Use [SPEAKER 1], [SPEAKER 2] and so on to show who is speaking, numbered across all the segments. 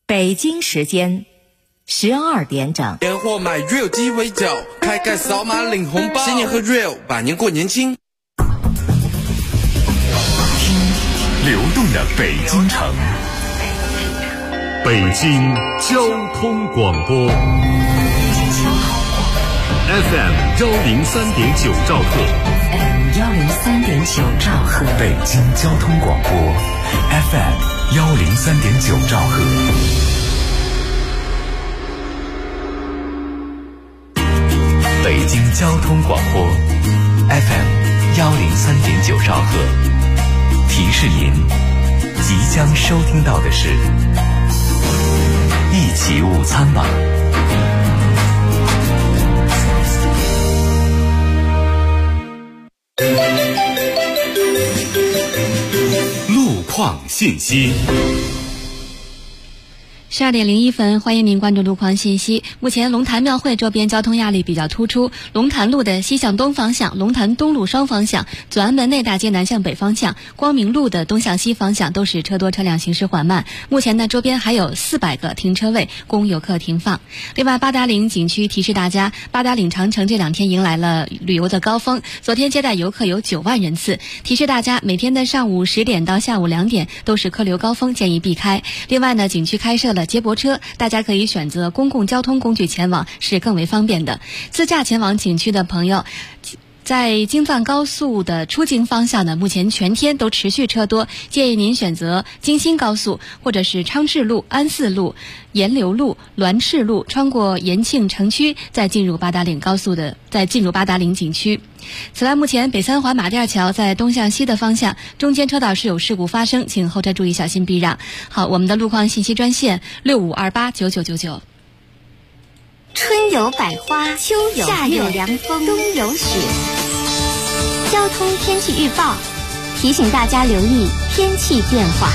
[SPEAKER 1] 北京时间12点整。
[SPEAKER 2] 年货买 real 鸡尾酒，开盖扫码领红包，新年喝 real， 百年过年轻。
[SPEAKER 3] 听流动的北京城，北京交通广播 FM 103.9兆赫
[SPEAKER 1] 103.9兆赫，
[SPEAKER 3] 北京交通广播 FM 103.9兆赫。北京交通广播 FM 103.9兆赫，提示您即将收听到的是一起午餐吧。路况信息。
[SPEAKER 4] 12点01分，欢迎您关注路况信息。目前龙潭庙会周边交通压力比较突出，龙潭路的西向东方向、龙潭东路双方向、左安门内大街南向北方向、光明路的东向西方向都是车多车辆行驶缓慢。目前呢，周边还有400个停车位供游客停放。另外，八达岭景区提示大家，八达岭长城这2天迎来了旅游的高峰，昨天接待游客有9万人次，提示大家每天的上午10点到下午2点都是客流高峰，建议避开。另外呢，景区开设了接驳车，大家可以选择公共交通工具前往，是更为方便的。自驾前往景区的朋友，在京藏高速的出京方向呢，目前全天都持续车多，建议您选择京新高速或者是昌治路、安寺路、沿流路、栾赤路，穿过延庆城区，再进入八达岭景区。此外，目前北三环马甸桥在东向西的方向中间车道是有事故发生，请后车注意小心避让。好，我们的路况信息专线65289999。
[SPEAKER 5] 春有百花，秋有夏有凉风，冬有雪。交通天气预报提醒大家留意天气变化。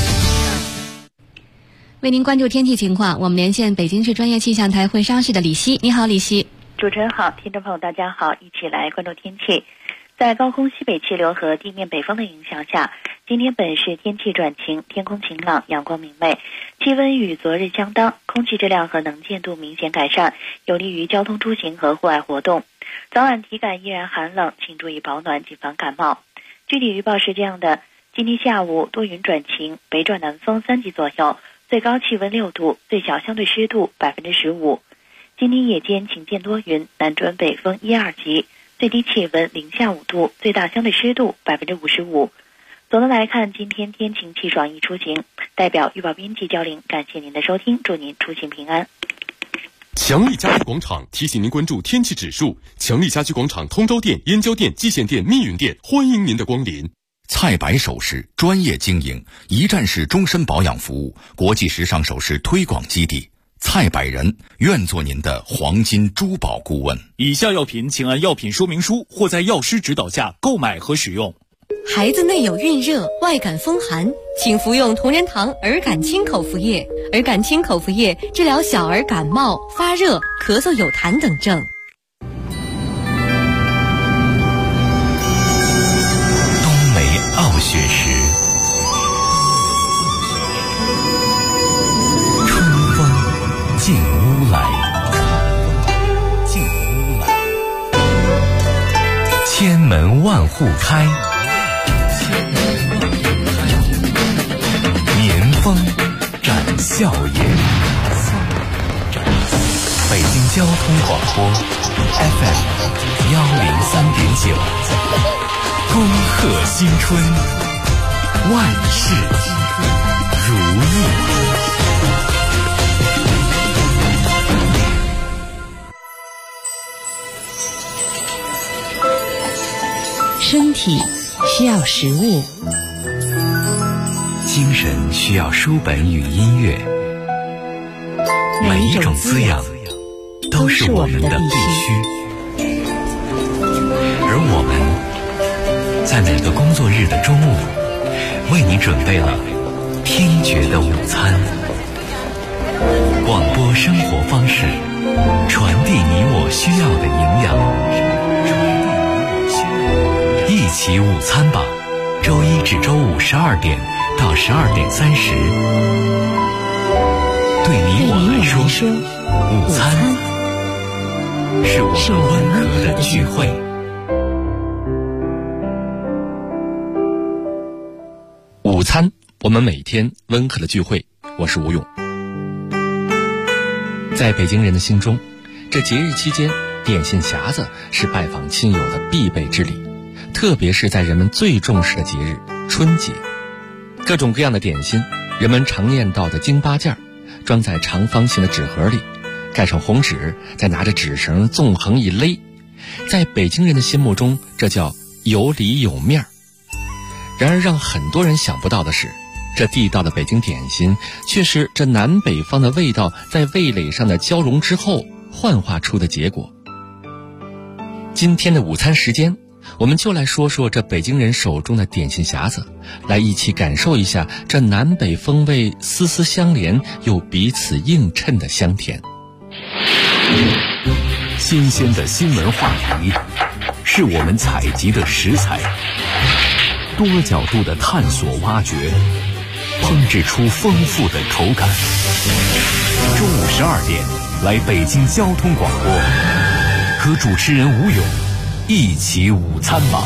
[SPEAKER 4] 为您关注天气情况，我们连线北京市专业气象台会商室的李希。你好，李希。
[SPEAKER 6] 主持人好，听众朋友大家好，一起来关注天气。在高空西北气流和地面北风的影响下，今天本市天气转晴，天空晴朗，阳光明媚，气温与昨日相当，空气质量和能见度明显改善，有利于交通出行和户外活动。早晚体感依然寒冷，请注意保暖，谨防感冒。具体预报是这样的：今天下午多云转晴，北转南风3级左右，最高气温6度，最小相对湿度15%。今天夜间晴间多云，南转北风1、2级，最低气温0下5度，最大相对湿度55%。总的来看，今天天晴气爽，宜出行。代表预报编辑焦玲，感谢您的收听，祝您出行平安。
[SPEAKER 7] 强力家居广场提醒您关注天气指数。强力家居广场通州店、燕郊店、蓟县店、密云店，欢迎您的光临。
[SPEAKER 3] 蔡白首饰专业经营，一站式终身保养服务，国际时尚首饰推广基地。蔡百人愿做您的黄金珠宝顾问。
[SPEAKER 8] 以下药品请按药品说明书或在药师指导下购买和使用。
[SPEAKER 9] 孩子内有孕热、外感风寒，请服用同仁堂儿感清口服液。儿感清口服液治疗小儿感冒、发热、咳嗽有痰等症。
[SPEAKER 3] 冬梅傲雪时，春风进屋来，千门万户开，年风展笑颜。北京交通广播 FM 103.9，恭贺新春，万事如意。
[SPEAKER 1] 身体需要食物，
[SPEAKER 3] 精神需要书本与音乐，每一种滋养都是我们的必须。而我们在每个工作日的中午，为你准备了听觉的午餐。广播生活方式，传递你我需要的营养。一起午餐吧，周一至周五12点到12点30。 对你我来说，午餐是我们温和的聚会。午餐，我们每天温和的聚会。我是吴勇。在北京人的心中，这节日期间，点心匣子是拜访亲友的必备之礼，特别是在人们最重视的节日春节。各种各样的点心，人们常念到的京八件，装在长方形的纸盒里，盖上红纸，再拿着纸绳纵横一勒。在北京人的心目中，这叫有里有面。然而让很多人想不到的是，这地道的北京点心却是这南北方的味道在味蕾上的交融之后幻化出的结果。今天的午餐时间，我们就来说说这北京人手中的点心匣子，来一起感受一下这南北风味丝丝相连又彼此映衬的香甜。
[SPEAKER 10] 新鲜的新闻话题是我们采集的食材，多角度的探索挖掘，烹制出丰富的口感。中午12点，来北京交通广播，和主持人吴勇一起午餐吧。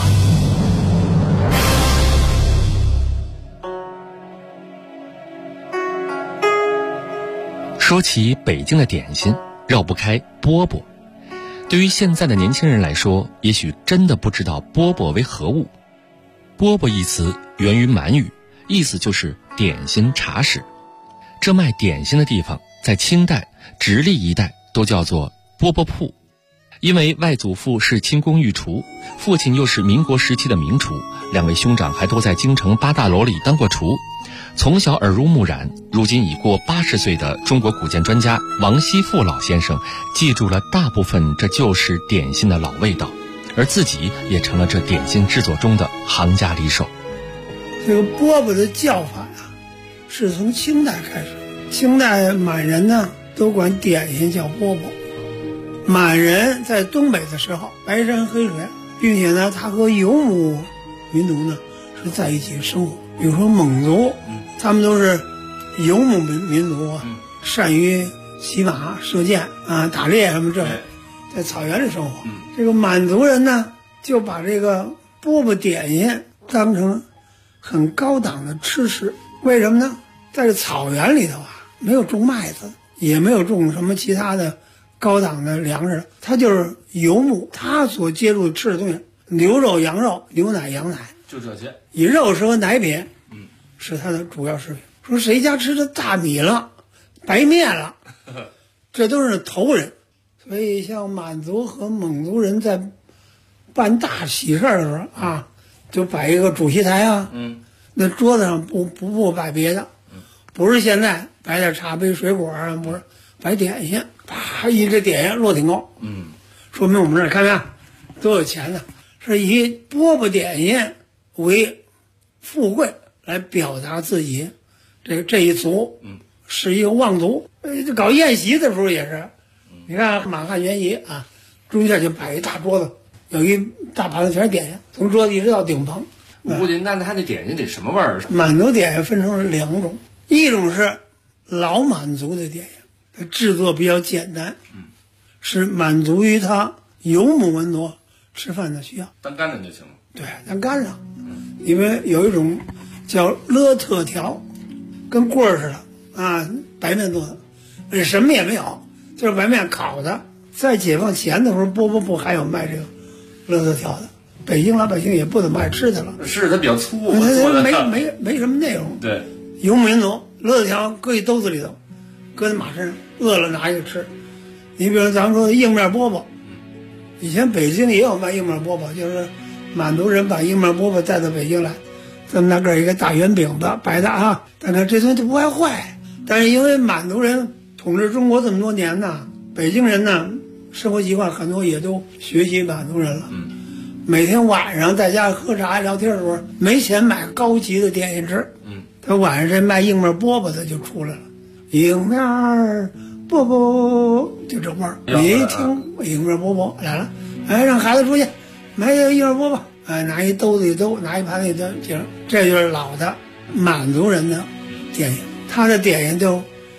[SPEAKER 3] 说起北京的点心，绕不开饽饽。对于现在的年轻人来说，也许真的不知道饽饽为何物。饽饽一词源于满语，意思就是点心茶室。这卖点心的地方在清代直隶一带都叫做饽饽铺。因为外祖父是清宫御厨，父亲又是民国时期的名厨，两位兄长还都在京城八大楼里当过厨，从小耳濡目染。如今已过80岁的中国古建专家王锡富老先生记住了大部分这旧式点心的老味道，而自己也成了这点心制作中的行家里手。
[SPEAKER 11] 这个饽饽的叫法呀，是从清代开始。清代满人呢都管点心叫饽饽。满人在东北的时候，白山黑水，并且呢他和游牧民族呢是在一起生活。比如说蒙族，他们都是游牧民族啊，善于骑马射箭啊，打猎什么这个，在草原里生活。这个满族人呢就把这个饽饽点心当成很高档的吃食。为什么呢？在这草原里头啊，没有种麦子，也没有种什么其他的高档的粮食，它就是游牧，它所接触吃的东西，牛肉、羊肉、牛奶、羊奶，
[SPEAKER 10] 就这些，
[SPEAKER 11] 以肉食和奶品，是它的主要食品。说谁家吃的大米了、白面了，这都是头人。所以像满族和蒙族人在办大喜事的时候啊，就摆一个主席台啊，那桌子上不摆别的，不是现在摆点茶杯、水果啊，不是摆点心。啪！一这点心摞挺高，说明我们这儿看见多有钱呢，是以饽饽点心为富贵来表达自己这一族，是一个望族。搞宴席的时候也是，你看满汉全席啊，中间就摆一大桌子，有一大盘子全是点心，从桌子一直到顶棚。
[SPEAKER 10] 我估计那他那点心得什么味儿？
[SPEAKER 11] 满族点心分成2种，一种是老满族的点心。制作比较简单，是满足于他游牧民族吃饭的需要，
[SPEAKER 10] 当干粮就行了。
[SPEAKER 11] 对，当干粮。因为有一种叫勒特条，跟棍儿似的啊，白面做的，什么也没有，就是白面烤的。在解放前的时候，饽饽铺还有卖这个勒特条的，北京老百姓也不怎么爱吃它了。
[SPEAKER 10] 是它比较粗，
[SPEAKER 11] 没什么内容。
[SPEAKER 10] 对，
[SPEAKER 11] 游牧民族勒特条搁一兜子里头，搁在马身上，饿了拿一个吃。你比如咱们说的硬面饽饽，以前北京也有卖硬面饽饽，就是满族人把硬面饽饽带到北京来，这么大个一个大圆饼子，白的啊，但是这东西不爱坏。但是因为满族人统治中国这么多年呢，北京人呢生活习惯很多也都学习满族人了。每天晚上在家喝茶聊天的时候，没钱买高级的点心吃，他晚上这卖硬面饽饽的就出来了。硬面饽饽，就这味儿。你一听硬面饽饽来了，哎，让孩子出去买硬面饽饽，哎，拿一兜子一兜，拿一盘子一兜，这就是老的满族人的点心。他的点心就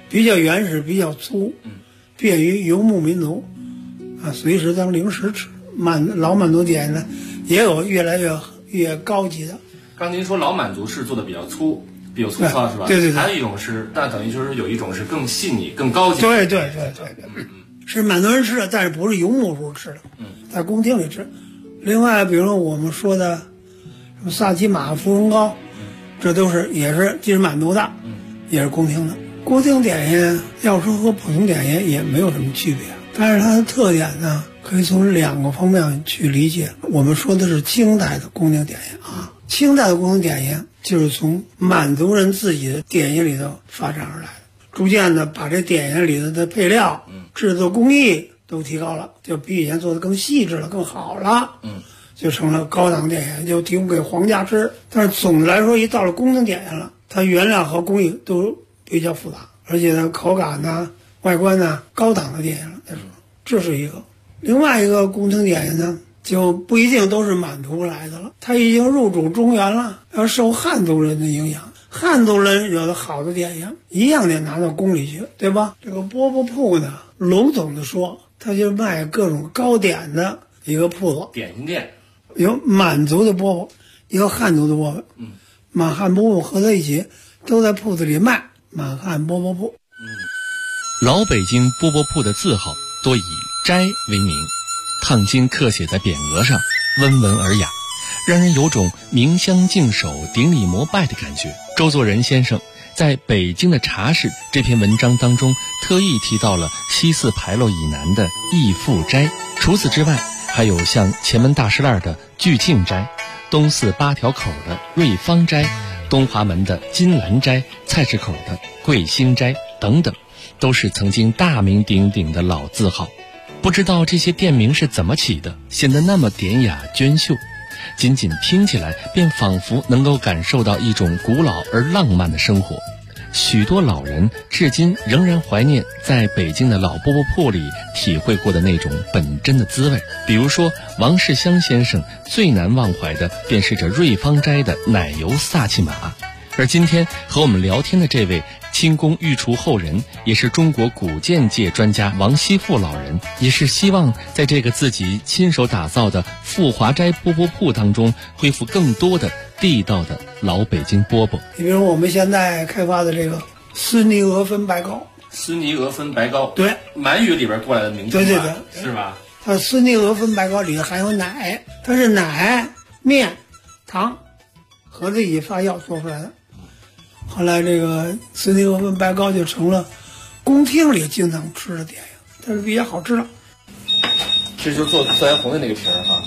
[SPEAKER 11] 比较原始，比较粗，便于游牧民族啊随时当零食吃。老满族点心呢，也有越来越高级的。
[SPEAKER 12] 刚您说老满族是做的比较粗糙是吧？
[SPEAKER 11] 对。
[SPEAKER 12] 还有一种是，那等于就是有一种是更细腻、更高级。
[SPEAKER 11] 对，是满族人吃的，但是不是游牧时候吃的，在宫廷里吃。另外，比如说我们说的什么萨琪玛、芙蓉糕，这都是也是既是满族的，也是宫廷的。宫廷点心要说和普通点心也没有什么区别，但是它的特点呢，可以从2个方面去理解。我们说的是清代的宫廷点心啊，清代的宫廷点心就是从满族人自己的点心里头发展而来的，逐渐的把这点心里头的配料、制作工艺都提高了，就比以前做的更细致了、更好了，就成了高档点心，就提供给皇家吃。但是总的来说，一到了宫廷点心了，它原料和工艺都比较复杂，而且呢，口感呢、外观呢，高档的点心了。这是一个。另外一个宫廷点心呢，就不一定都是满族来的了，它已经入主中原了，要受汉族人的影响。汉族人有的好的点心，一样得拿到宫里去，对吧？这个饽饽铺呢，笼统的说，它就卖各种糕点的一个铺子，
[SPEAKER 12] 点心店。
[SPEAKER 11] 有满族的饽饽，也有汉族的饽饽，满汉饽饽合在一起，都在铺子里卖。满汉饽饽铺。
[SPEAKER 13] 老北京饽饽铺的字号多以斋为名，烫金刻写在匾额上，温文尔雅，让人有种明香净手、顶礼膜拜的感觉。周作人先生在《北京的茶室》这篇文章当中特意提到了西四牌楼以南的义富斋，除此之外还有像前门大石栏的聚庆斋，东四8条口的瑞芳斋，东华门的金兰斋，菜市口的桂兴斋等等，都是曾经大名鼎鼎的老字号。不知道这些店名是怎么起的，显得那么典雅娟秀，仅仅听起来便仿佛能够感受到一种古老而浪漫的生活。许多老人至今仍然怀念在北京的老饽饽铺里体会过的那种本真的滋味。比如说王世襄先生最难忘怀的便是这瑞芳斋的奶油萨琪玛。而今天和我们聊天的这位清宫御厨后人，也是中国古建界专家王锡富老人，也是希望在这个自己亲手打造的富华斋饽饽铺当中恢复更多的地道的老北京饽饽。
[SPEAKER 11] 你比如我们现在开发的这个斯尼俄芬白糕，
[SPEAKER 12] 斯尼俄芬白糕，
[SPEAKER 11] 对，
[SPEAKER 12] 满语里边过来的名字，
[SPEAKER 11] 对，
[SPEAKER 12] 是吧？
[SPEAKER 11] 它斯尼俄芬白糕里头含有奶，它是奶、面、糖合在一起发酵做出来的。后来这个斯尼俄芬白糕就成了宫廷里经常吃的点心，它是比较好吃的。
[SPEAKER 12] 这就是做自来红的那个皮儿哈。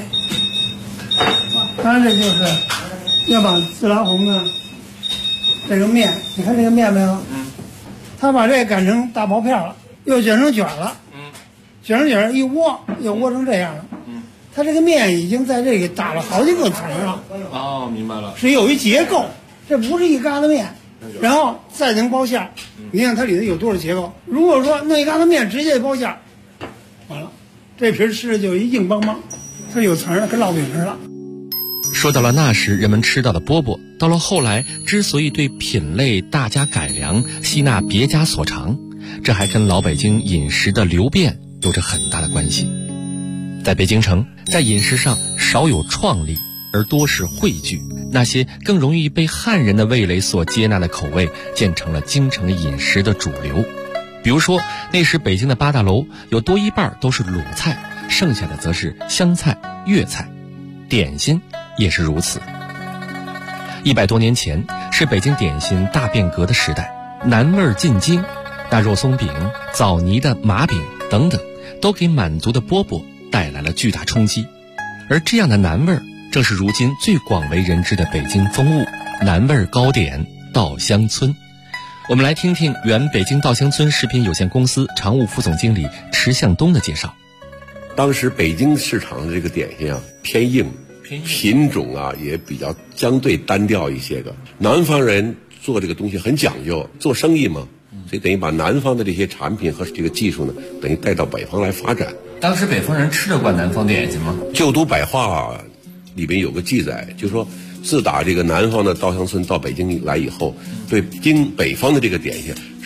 [SPEAKER 11] 对，当然这就是要把自来红的这个面，你看这个面没有？他把这擀成大薄片了，又卷成卷了，卷成卷一窝，又窝成这样了。它这个面已经在这里打了好几个层了。
[SPEAKER 12] 哦，明白了，
[SPEAKER 11] 是有一结构，这不是一疙瘩面，然后再能包馅儿。你看它里头有多少结构？如果说那一疙瘩面直接包馅儿，完了，这皮吃的就硬邦邦，它有层儿，跟烙饼似的。
[SPEAKER 13] 说到了那时人们吃到的饽饽，到了后来之所以对品类大加改良，吸纳别家所长，这还跟老北京饮食的流变有着很大的关系。在北京城，在饮食上少有创立，而多是汇聚，那些更容易被汉人的味蕾所接纳的口味，建成了京城饮食的主流。比如说那时北京的八大楼有多一半都是鲁菜，剩下的则是湘菜、粤菜，点心也是如此。100多年前是北京点心大变革的时代，南味进京，大肉松饼、枣泥的麻饼等等，都给满族的饽饽带来了巨大冲击。而这样的南味正是如今最广为人知的北京风物——南味糕点稻香村。我们来听听原北京稻香村食品有限公司常务副总经理池向东的介绍。
[SPEAKER 14] 当时北京市场的这个点心啊偏硬，品种啊也比较相对单调一些个。南方人做这个东西很讲究，做生意嘛，所以等于把南方的这些产品和这个技术呢，等于带到北方来发展。
[SPEAKER 12] 当时北方人吃得惯南方点心吗？
[SPEAKER 14] 旧都百话里面有个记载，就是说自打这个南方的稻香村到北京来以后，对北方的这个点心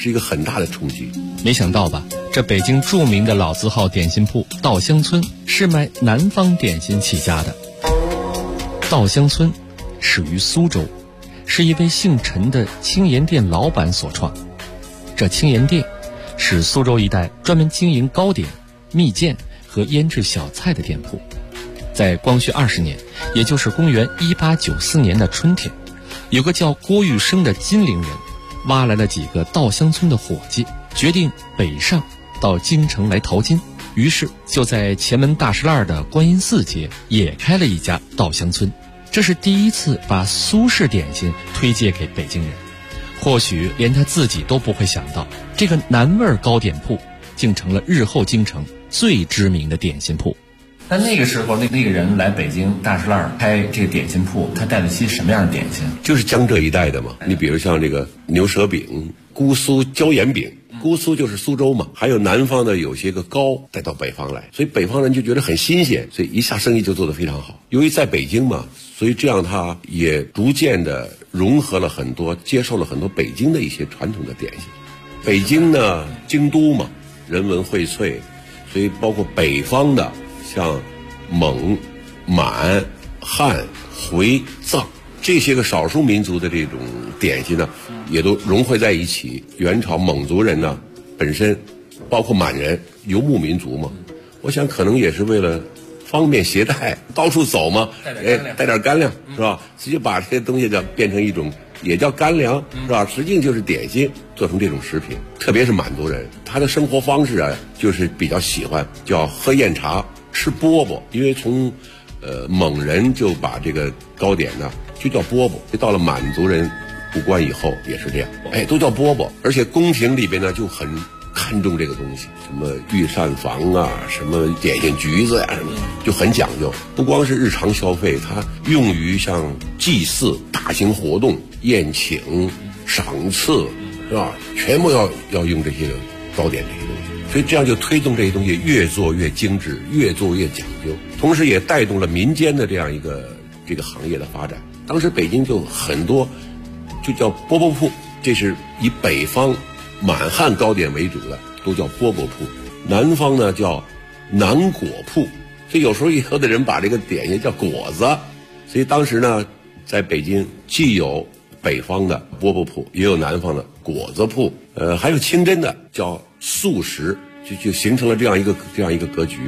[SPEAKER 14] 是一个很大的冲击。
[SPEAKER 13] 没想到吧，这北京著名的老字号点心铺稻香村是卖南方点心起家的。稻香村始于苏州，是一位姓陈的青盐店老板所创。这青盐店是苏州一带专门经营糕点、蜜饯和腌制小菜的店铺。在光绪20年，也就是公元1894年的春天，有个叫郭玉生的金陵人挖来了几个稻香村的伙计，决定北上到京城来淘金。于是就在前门大石栏的观音寺街也开了一家稻香村。这是第一次把苏式点心推介给北京人，或许连他自己都不会想到，这个南味糕点铺竟成了日后京城最知名的点心铺。
[SPEAKER 12] 那那个时候那个人来北京大石栏开这个点心铺，他带了些什么样的点心？
[SPEAKER 14] 就是江浙一带的嘛。你比如像这个牛舌饼、姑苏椒盐饼，姑苏就是苏州嘛，还有南方的有些个糕带到北方来，所以北方人就觉得很新鲜，所以一下生意就做得非常好。由于在北京嘛，所以这样他也逐渐的融合了很多，接受了很多北京的一些传统的点心。北京呢，京都嘛，人文荟萃，所以包括北方的像蒙、满、汉、回、藏这些个少数民族的这种点心呢，也都融汇在一起。元朝蒙族人呢，本身包括满人，游牧民族嘛，我想可能也是为了方便携带，到处走嘛，带点干粮是吧？直接把这些东西就变成一种，也叫干粮是吧？实际就是点心，做成这种食品。特别是满族人，他的生活方式啊，就是比较喜欢叫喝酽茶、吃饽饽，因为从蒙人就把这个糕点呢就叫饽饽，到了满族人入关以后也是这样，都叫饽饽。而且宫廷里边呢就很看重这个东西，什么御膳房啊，什么点心橘子呀，什么就很讲究。不光是日常消费，它用于像祭祀、大型活动、宴请、赏赐，是吧？全部要用这些糕点这些东西。所以这样就推动这些东西越做越精致，越做越讲究，同时也带动了民间的这样一个这个行业的发展。当时北京就很多就叫饽饽铺，这是以北方满汉糕点为主的，都叫饽饽铺。南方呢叫南果铺，所以有时候以后的人把这个点心叫果子。所以当时呢，在北京既有北方的饽饽铺，也有南方的果子铺，还有清真的叫素食，就形成了这样一个格局。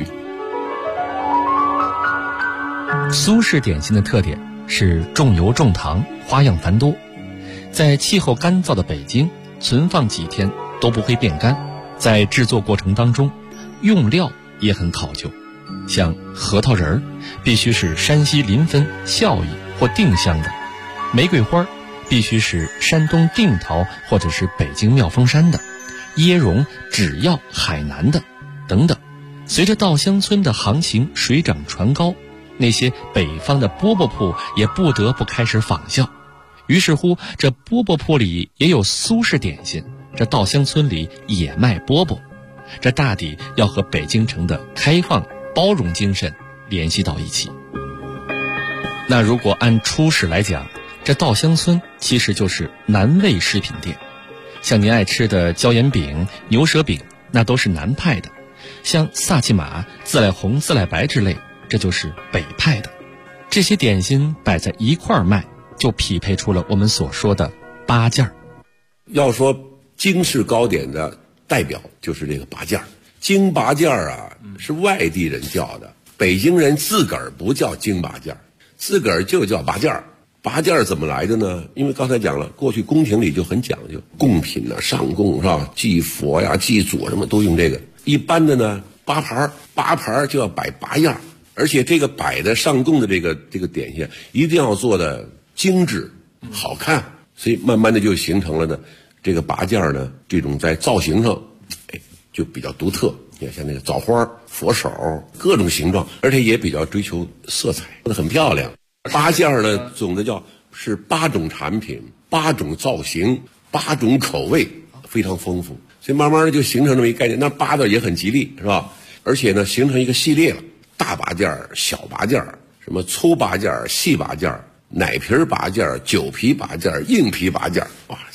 [SPEAKER 13] 苏式点心的特点是重油重糖，花样繁多，在气候干燥的北京存放几天都不会变干。在制作过程当中，用料也很考究，像核桃仁儿必须是山西临汾、孝义或定乡的，玫瑰花必须是山东定陶或者是北京妙峰山的，椰蓉只要海南的等等。随着稻香村的行情水涨船高，那些北方的饽饽铺也不得不开始仿效。于是乎，这饽饽铺里也有苏式点心，这稻香村里也卖饽饽，这大抵要和北京城的开放包容精神联系到一起。那如果按初始来讲，这稻香村其实就是南味食品店，像您爱吃的椒盐饼、牛舌饼，那都是南派的，像萨其马、自来红、自来白之类，这就是北派的。这些点心摆在一块儿卖，就匹配出了我们所说的八件儿。
[SPEAKER 14] 要说京式糕点的代表就是这个八件儿。京八件儿啊，是外地人叫的，北京人自个儿不叫京八件儿，自个儿就叫八件儿。八件儿怎么来的呢？因为刚才讲了，过去宫廷里就很讲究，贡品呢、上贡是吧？祭佛呀、祭祖什么都用这个。一般的呢，八盘就要摆八样，而且这个摆的上贡的这个点心一定要做的精致、好看，所以慢慢的就形成了呢，这个八件呢，这种在造型上，就比较独特。你看像那个枣花、佛手，各种形状，而且也比较追求色彩，做得很漂亮。八件呢，总的是8种产品、8种造型、8种口味，非常丰富。所以慢慢的就形成这么一个概念。那8字也很吉利，是吧？而且呢，形成一个系列了，大八件、小八件，什么粗八件、细八件、奶皮八件、酒皮八件、硬皮八件，哇，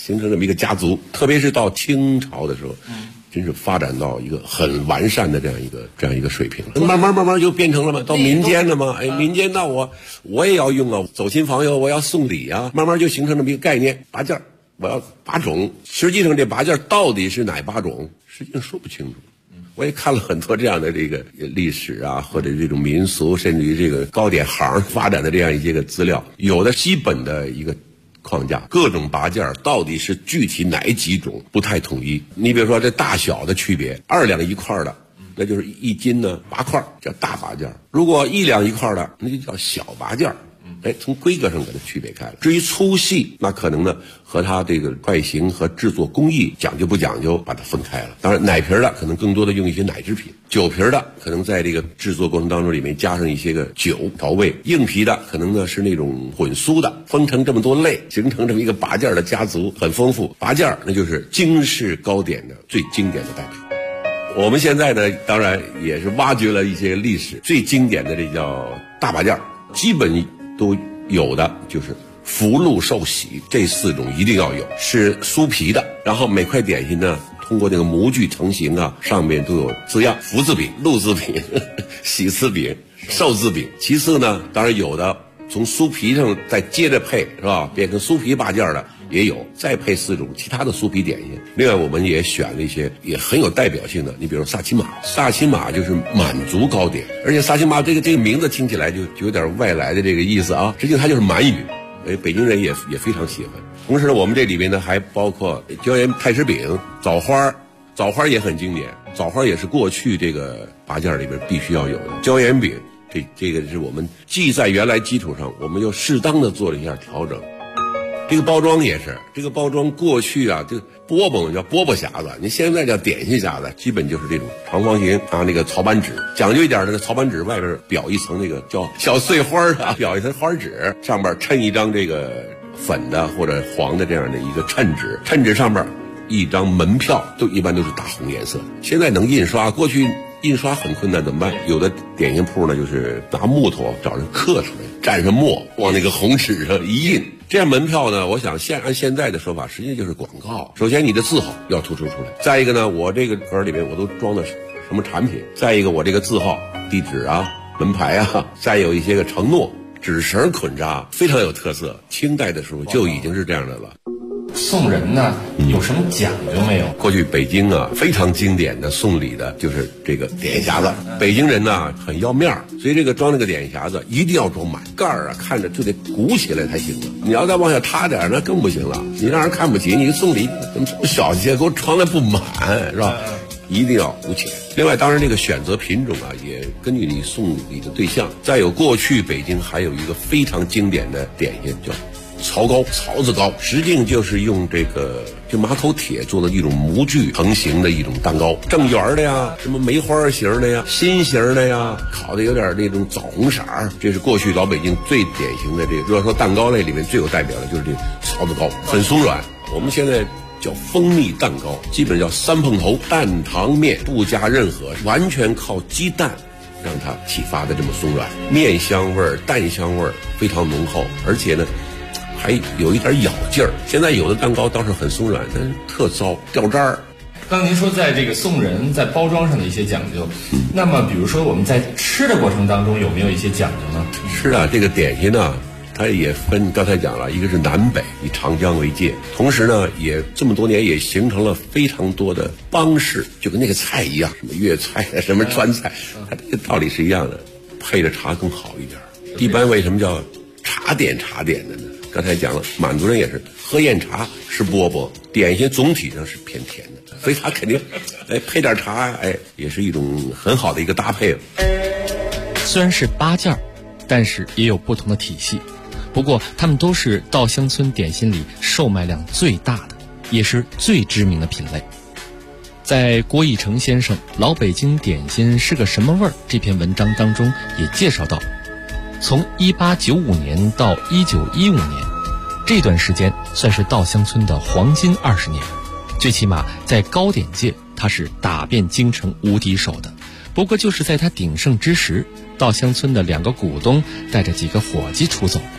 [SPEAKER 14] 形成这么一个家族。特别是到清朝的时候，真是发展到一个很完善的这样一个水平了。慢慢就变成了嘛，到民间了嘛。民间那我也要用啊，走亲访友我要送礼啊，慢慢就形成这么一个概念，拔件我要8种。实际上这拔件到底是哪8种，实际上说不清楚。我也看了很多这样的这个历史啊，或者这种民俗，甚至于这个糕点行发展的这样一些个资料，有的基本的一个框架，各种拔件到底是具体哪几种不太统一。你比如说这大小的区别，2两1块的，那就是1斤呢8块，叫大拔件；如果1两1块的，那就叫小拔件。从规格上给它区别开了。至于粗细，那可能呢和它这个外形和制作工艺讲究不讲究，把它分开了。当然奶皮的可能更多的用一些奶制品，酒皮的可能在这个制作过程当中里面加上一些个酒调味，硬皮的可能呢是那种混酥的，分成这么多类，形成这么一个拔件的家族，很丰富。拔件那就是京式糕点的最经典的代表。我们现在呢当然也是挖掘了一些历史，最经典的这叫大拔件，基本都有的就是福禄寿喜这4种一定要有，是酥皮的。然后每块点心呢通过这个模具成型啊，上面都有字样，福字饼、禄字饼、喜字饼、寿字饼。其次呢当然有的从酥皮上再接着配，是吧，变成酥皮拔件的也有，再配4种其他的酥皮点心。另外我们也选了一些也很有代表性的，你比如萨其马。萨其马就是满族糕点，而且萨其马这个名字听起来就有点外来的这个意思啊，实际上它就是满语，北京人也非常喜欢。同时呢我们这里面呢还包括椒盐太师饼、枣花也很经典，枣花也是过去这个拔件里边必须要有的。椒盐饼这个是我们既在原来基础上我们又适当的做了一下调整。这个包装也是，这个包装过去啊，这个饽饽叫饽饽匣子，你现在叫点心匣子，基本就是这种长方形啊，那个草板纸，讲究一点的草板纸外边裱一层那个叫小碎花啊，裱一层花纸，上面衬一张这个粉的或者黄的这样的一个衬纸，衬纸上面一张门票，一般都是大红颜色。现在能印刷，过去印刷很困难，怎么办？有的点心铺呢，就是拿木头找人刻出来，蘸上墨，往那个红纸上一印。这样门票呢，我想按现在的说法，实际就是广告。首先你的字号要突出出来，再一个呢，我这个盒里面我都装的什么产品，再一个我这个字号、地址啊、门牌啊，再有一些个承诺，纸绳捆扎，非常有特色。清代的时候就已经是这样的了。
[SPEAKER 12] 送人呢有什么讲究没有？
[SPEAKER 14] 过去北京啊非常经典的送礼的就是这个点心匣子，北京人呢很要面儿，所以这个装这个点心匣子一定要装满，盖儿啊看着就得鼓起来才行了。你要再往下塌点那更不行了，你让人看不起，你送礼怎么这么小气，给我装的不满是吧？一定要鼓起来。另外当然这个选择品种啊也根据你送礼的对象。再有过去北京还有一个非常经典的点心叫槽糕，槽子糕，实际就是用这个就马口铁做的一种模具成型的一种蛋糕，正圆的呀，什么梅花型的呀，心形的呀，烤的有点那种枣红色儿，这是过去老北京最典型的这个。如果说蛋糕类里面最有代表的就是这槽子糕，很松软。我们现在叫蜂蜜蛋糕，基本叫3碰头，蛋糖面不加任何，完全靠鸡蛋让它启发的这么松软，面香味儿、蛋香味儿非常浓厚，而且呢还有一点咬劲儿。现在有的蛋糕倒是很松软，但是特糟，掉渣儿。
[SPEAKER 12] 刚您说在这个送人在包装上的一些讲究，那么比如说我们在吃的过程当中有没有一些讲究呢？
[SPEAKER 14] 是啊，这个点心呢它也分，刚才讲了，一个是南北，以长江为界，同时呢也这么多年也形成了非常多的帮式，就跟那个菜一样，什么粤菜啊，什么川菜，它这个道理是一样的，配着茶更好一点。一般为什么叫茶点的呢？刚才讲了，满族人也是喝燕茶吃饽饽，点心总体上是偏甜的，所以他肯定配点茶也是一种很好的一个搭配。
[SPEAKER 13] 虽然是8件，但是也有不同的体系。不过他们都是稻香村点心里售卖量最大的，也是最知名的品类。在郭义成先生《老北京点心是个什么味儿》这篇文章当中也介绍到，从1895年到1915年这段时间算是稻香村的黄金20年，最起码在糕点界它是打遍京城无敌手的。不过就是在它鼎盛之时，稻香村的2个股东带着几个伙计出走，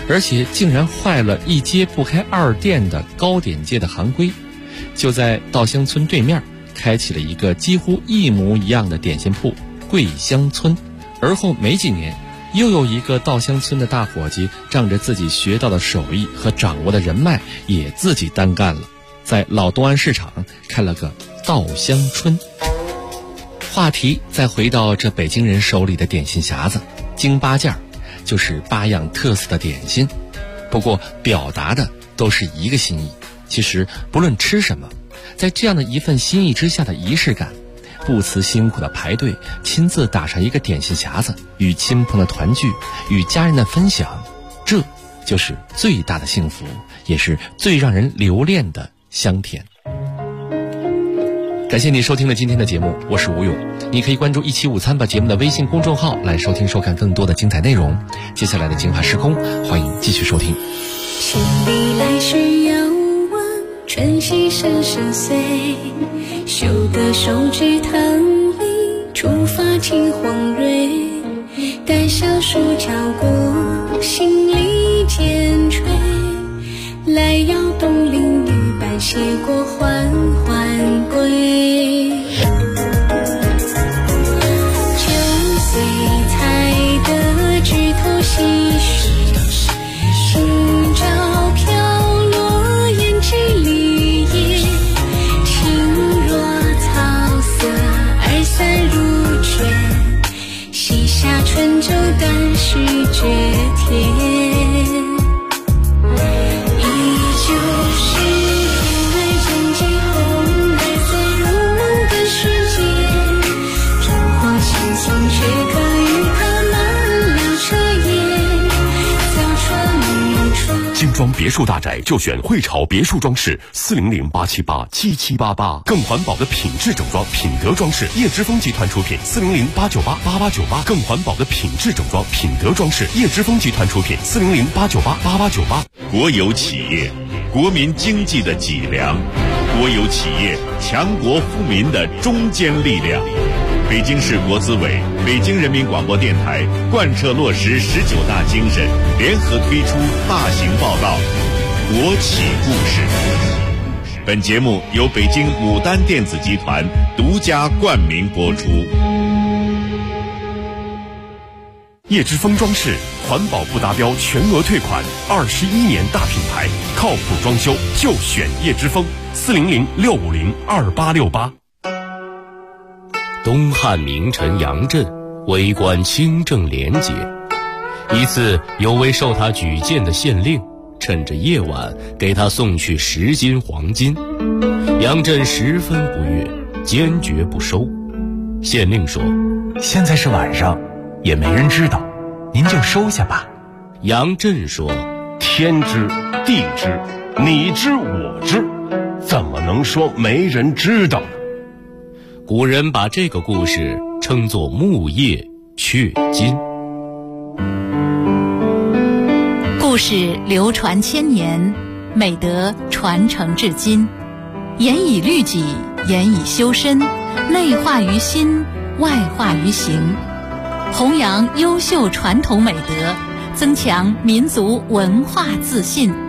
[SPEAKER 13] 而且竟然坏了一街不开二店的糕点界的行规，就在稻香村对面开启了一个几乎一模一样的点心铺桂香村。而后没几年，又有一个稻香村的大伙计仗着自己学到的手艺和掌握的人脉，也自己单干了，在老东安市场开了个稻香春。话题再回到这北京人手里的点心匣子，京八件就是8样特色的点心，不过表达的都是一个心意。其实不论吃什么，在这样的一份心意之下的仪式感，不辞辛苦的排队，亲自打上一个点心匣子，与亲朋的团聚，与家人的分享，这就是最大的幸福，也是最让人留恋的香甜。感谢你收听了今天的节目，我是吴勇。你可以关注一期午餐吧节目的微信公众号来收听收看更多的精彩内容。接下来的精华时空，欢迎继续收听。
[SPEAKER 15] 千里来时遥望，春溪声声碎，修得手指棠梨，触发青黄蕊，待小树敲过，心里渐垂，来摇动林雨半斜过，缓缓归。9岁才得枝头细水，今朝飘落胭脂绿叶，轻若草色二三如卷，西夏春秋但是绝甜。
[SPEAKER 7] 精装别墅大宅就选汇潮别墅装饰，400-878-7788，更环保的品质整装，品德装饰，叶之峰集团出品，400-898-8898，更环保的品质整装，品德装饰，叶之峰集团出品，400-898-8898。
[SPEAKER 16] 国有企业，国民经济的脊梁；国有企业，强国富民的中坚力量。北京市国资委、北京人民广播电台贯彻落实19大精神，联合推出大型报道《国企故事》。本节目由北京牡丹电子集团独家冠名播出。
[SPEAKER 7] 叶之峰装饰环保不达标全额退款，21年大品牌，靠谱装修就选叶之峰，400-650-2868。
[SPEAKER 17] 东汉名臣杨震为官清正廉洁，一次有位受他举荐的县令趁着夜晚给他送去10斤黄金，杨震十分不悦，坚决不收。县令说：“
[SPEAKER 18] 现在是晚上，也没人知道，您就收下吧。”
[SPEAKER 17] 杨震说：“
[SPEAKER 19] 天知地知，你知我知，怎么能说没人知道呢？”
[SPEAKER 17] 古人把这个故事称作木叶雀金。
[SPEAKER 20] 故事流传千年，美德传承至今，严以律己，严以修身，内化于心，外化于行，弘扬优秀传统美德，增强民族文化自信，